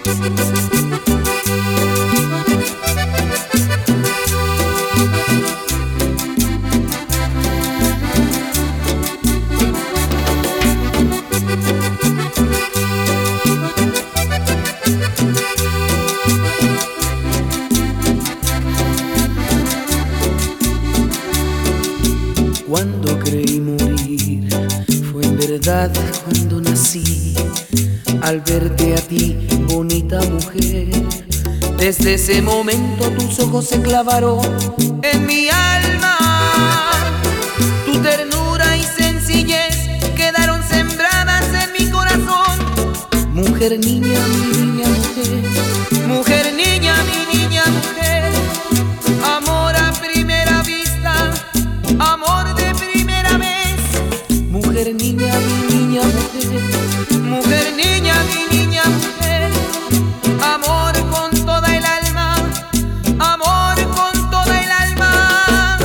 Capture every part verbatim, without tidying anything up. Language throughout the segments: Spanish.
Cuando creí morir, fue en verdad cuando nací. Al verte a ti, bonita mujer, desde ese momento tus ojos se clavaron en mi alma. Tu ternura y sencillez quedaron sembradas en mi corazón. Mujer, niña, mi niña, mujer. Mujer, niña, mi niña, mujer. Amor a primera vista, amor de primera vez. Mujer, niña, mi niña, mujer. Mujer, niña, mi niña, mujer. Amor con toda el alma, amor con toda el alma.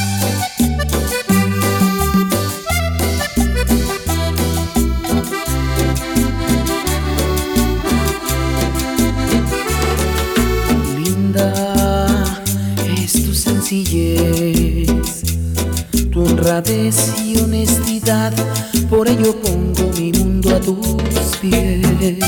Linda es tu sencillez, tu honradez y honestidad, por ello pongo mi mundo a tus pies.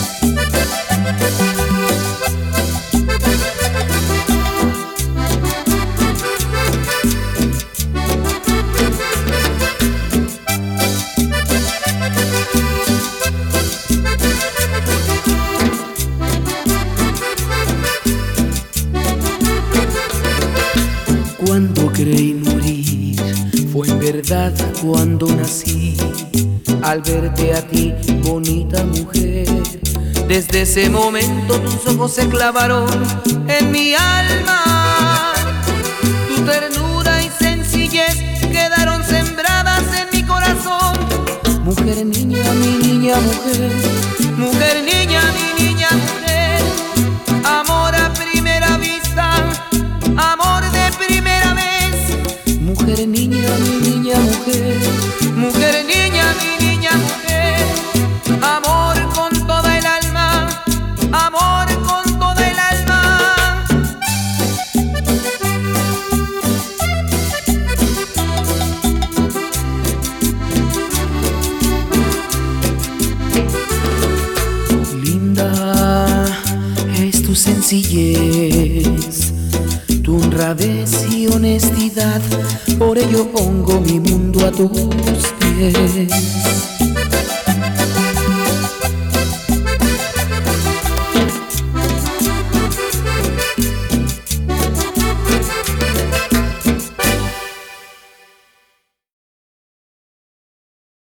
Cuando creí morir, fue en verdad cuando nací. Al verte a ti, bonita mujer, desde ese momento tus ojos se clavaron en mi alma. Tu ternura y sencillez quedaron sembradas en mi corazón. Mujer, niña, mi niña, mujer. Mujer, niña, mi niña, mujer. Amor a primera vista, amor de primera vez. Mujer, niña, mi niña, mujer. Mujer, niña, mi niña, mujer. Amor con toda el alma, amor con toda el alma. Linda es tu sencillez, tu honradez y honestidad, por ello pongo mi mundo a tus pies.